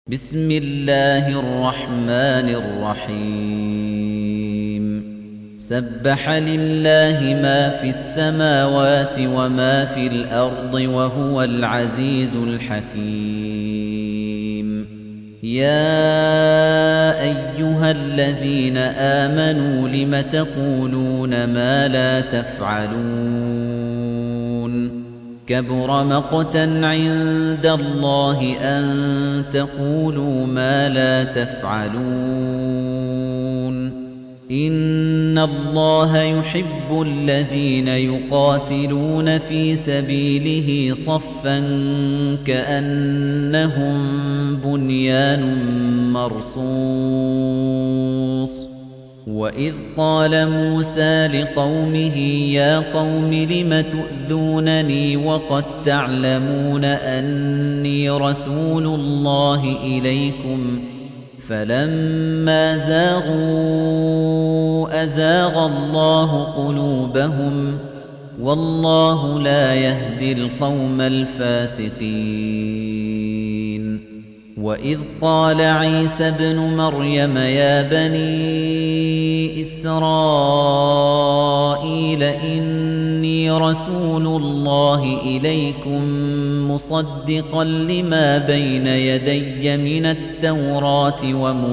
بسم الله الرحمن الرحيم سبح لله ما في السماوات وما في الأرض وهو العزيز الحكيم يا أيها الذين آمنوا لم تقولون ما لا تفعلون كبر مقتا عند الله أن تقولوا ما لا تفعلون إن الله يحب الذين يقاتلون في سبيله صفا كأنهم بنيان مرصوص وإذ قال موسى لقومه يا قوم لم تؤذونني وقد تعلمون أني رسول الله إليكم فلما زاغوا أزاغ الله قلوبهم والله لا يهدي القوم الفاسقين وإذ قال عيسى ابن مريم يا بني إسرائيل إني رسول الله إليكم مصدقا لما بين يدي من التوراة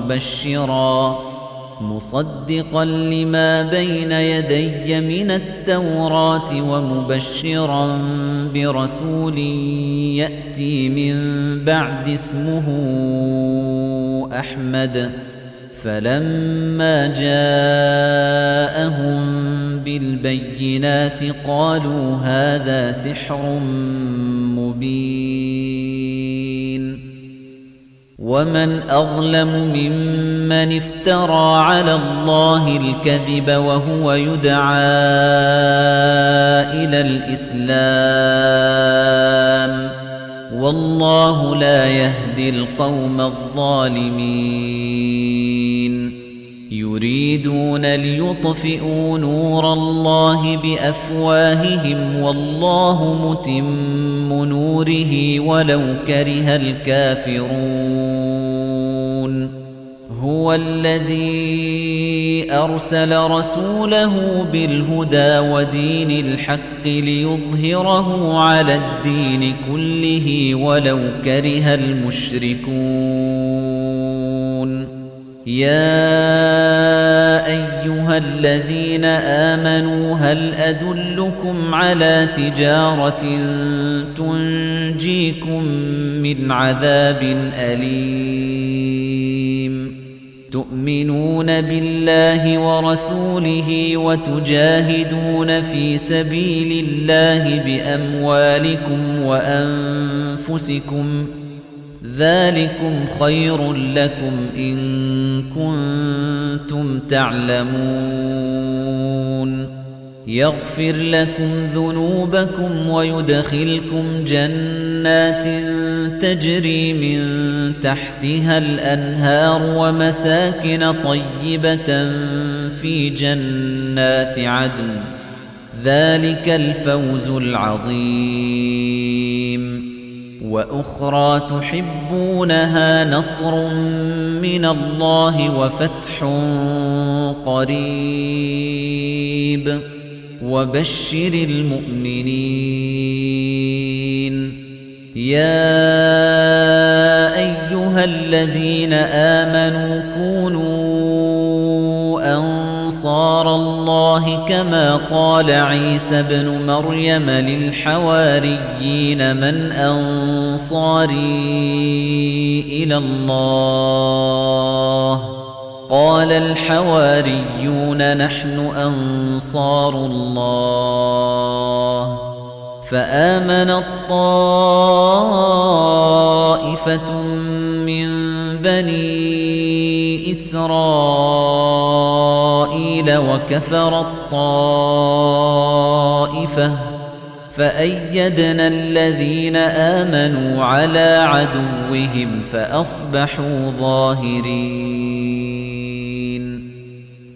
ومبشرا برسول يأتي من بعد اسمه أحمد فلما جاءهم بالبينات قالوا هذا سحر مبين ومن أظلم ممن افترى على الله الكذب وهو يدعى إلى الإسلام والله لا يهدي القوم الظالمين يريدون ليطفئوا نور الله بأفواههم والله متم نوره ولو كره الكافرون هو الذي أرسل رسوله بالهدى ودين الحق ليظهره على الدين كله ولو كره المشركون يا أيها الذين آمنوا هل أدلكم على تجارة تنجيكم من عذاب أليم تؤمنون بالله ورسوله وتجاهدون في سبيل الله بأموالكم وأنفسكم ذلكم خير لكم إن كنتم تعلمون يغفر لكم ذنوبكم ويدخلكم جنات تجري من تحتها الأنهار ومساكن طيبة في جنات عدن ذلك الفوز العظيم وأخرى تحبونها نصر من الله وفتح قريب وبشر المؤمنين يا أيها الذين آمنوا كونوا أنصار الله كما قال عيسى ابن مريم للحواريين من أنصاري إلى الله قال الحواريون نحن أنصار الله فآمنت طائفة من بني إسرائيل وكفرت طائفة فأيدنا الذين آمنوا على عدوهم فأصبحوا ظاهرين